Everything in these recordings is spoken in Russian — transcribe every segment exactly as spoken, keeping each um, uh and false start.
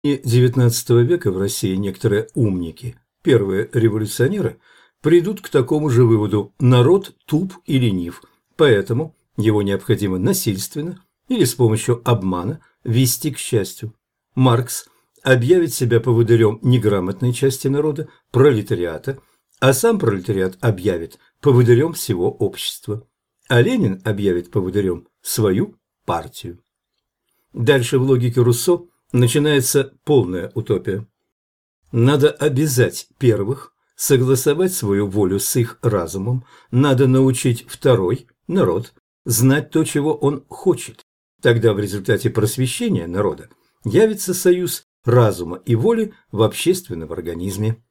И девятнадцатого века в России некоторые умники, первые революционеры, придут к такому же выводу: народ туп и ленив, поэтому его необходимо насильственно или с помощью обмана вести к счастью. Маркс объявит себя поводырем неграмотной части народа, пролетариата, а сам пролетариат объявит поводырем всего общества. А Ленин объявит поводырем свою партию. Дальше в логике Руссо начинается полная утопия. Надо обязать первых согласовать свою волю с их разумом, надо научить второй, народ, знать то, чего он хочет. Тогда в результате просвещения народа явится союз разума и воли в общественном организме.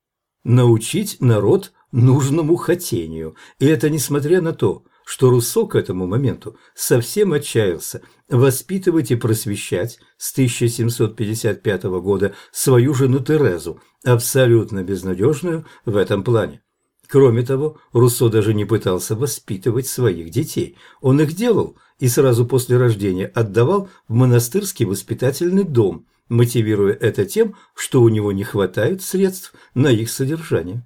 Научить народ нужному хотению, и это несмотря на то, что Руссо к этому моменту совсем отчаялся воспитывать и просвещать с тысяча семьсот пятьдесят пятого года свою жену Терезу, абсолютно безнадежную в этом плане. Кроме того, Руссо даже не пытался воспитывать своих детей. Он их делал и сразу после рождения отдавал в монастырский воспитательный дом, мотивируя это тем, что у него не хватает средств на их содержание.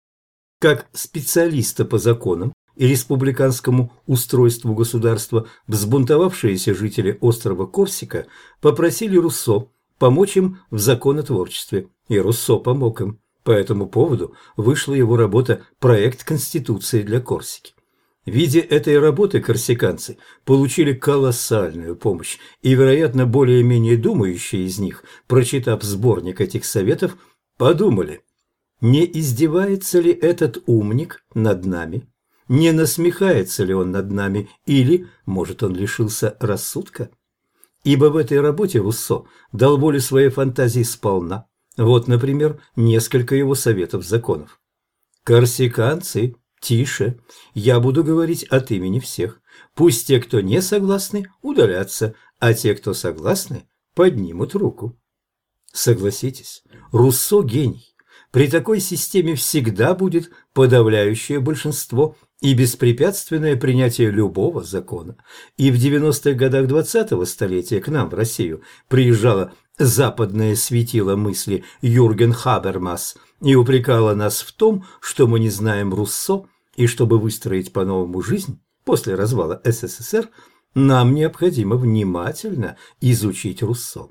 Как специалиста по законам и республиканскому устройству государства взбунтовавшиеся жители острова Корсика попросили Руссо помочь им в законотворчестве, и Руссо помог им. По этому поводу вышла его работа «Проект Конституции для Корсики». В виде этой работы корсиканцы получили колоссальную помощь, и, вероятно, более-менее думающие из них, прочитав сборник этих советов, подумали: не издевается ли этот умник над нами? Не насмехается ли он над нами, или, может, он лишился рассудка? Ибо в этой работе Руссо дал волю своей фантазии сполна. Вот, например, несколько его советов законов. «Корсиканцы, тише, я буду говорить от имени всех. Пусть те, кто не согласны, удалятся, а те, кто согласны, поднимут руку». Согласитесь, Руссо гений. При такой системе всегда будет подавляющее большинство и беспрепятственное принятие любого закона. И в девяностых годах двадцатого столетия к нам в Россию приезжало западное светило мысли Юрген Хабермас и упрекала нас в том, что мы не знаем Руссо, и чтобы выстроить по-новому жизнь после развала СССР, нам необходимо внимательно изучить Руссо.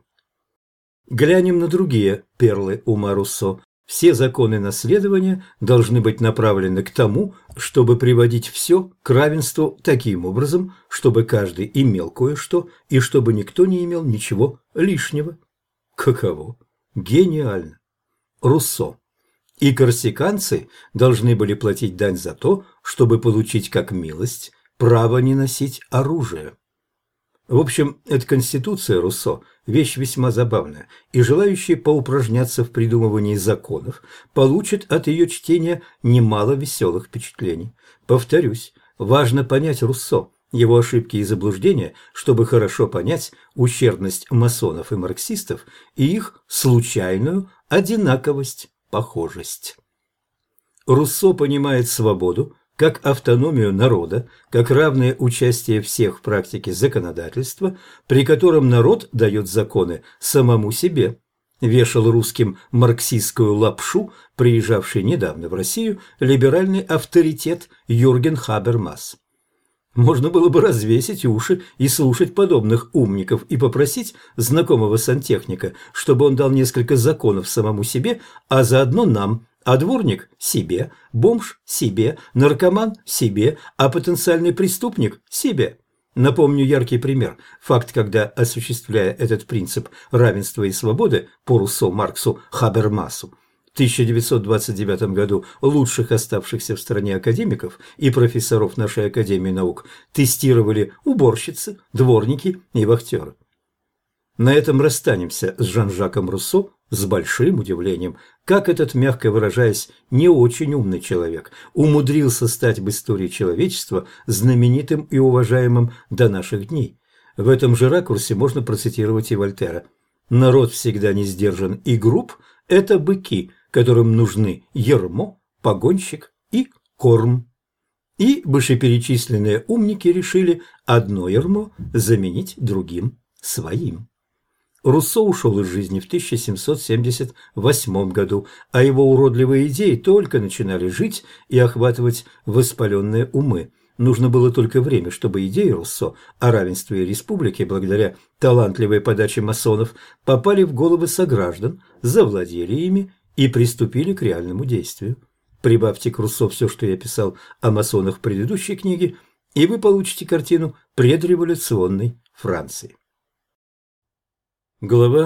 Глянем на другие перлы ума Руссо. Все законы наследования должны быть направлены к тому, чтобы приводить все к равенству таким образом, чтобы каждый имел кое-что и чтобы никто не имел ничего лишнего. Каково? Гениально! Руссо. И корсиканцы должны были платить дань за то, чтобы получить как милость право не носить оружие. В общем, эта конституция Руссо – вещь весьма забавная, и желающие поупражняться в придумывании законов получат от ее чтения немало веселых впечатлений. Повторюсь, важно понять Руссо, его ошибки и заблуждения, чтобы хорошо понять ущербность масонов и марксистов и их случайную одинаковость, похожесть. Руссо понимает свободу как автономию народа, как равное участие всех в практике законодательства, при котором народ дает законы самому себе. Вешал русским марксистскую лапшу, приезжавший недавно в Россию, либеральный авторитет Юрген Хабермас. Можно было бы развесить уши и слушать подобных умников и попросить знакомого сантехника, чтобы он дал несколько законов самому себе, а заодно нам, а дворник – себе, бомж – себе, наркоман – себе, а потенциальный преступник – себе. Напомню яркий пример. Факт, когда, осуществляя этот принцип равенства и свободы по Руссо, Марксу, Хабермасу, в тысяча девятьсот двадцать девятом году лучших оставшихся в стране академиков и профессоров нашей Академии наук тестировали уборщицы, дворники и вахтеры. На этом расстанемся с Жан-Жаком Руссо с большим удивлением, как этот, мягко выражаясь, не очень умный человек умудрился стать в истории человечества знаменитым и уважаемым до наших дней. В этом же ракурсе можно процитировать и Вольтера. «Народ всегда не сдержан и груб – это быки, которым нужны ярмо, погонщик и корм». И вышеперечисленные умники решили одно ярмо заменить другим своим. Руссо ушел из жизни в тысяча семьсот семьдесят восьмом году, а его уродливые идеи только начинали жить и охватывать воспаленные умы. Нужно было только время, чтобы идеи Руссо о равенстве и республике, благодаря талантливой подаче масонов, попали в головы сограждан, завладели ими и приступили к реальному действию. Прибавьте к Руссо все, что я писал о масонах в предыдущей книге, и вы получите картину предреволюционной Франции. Глава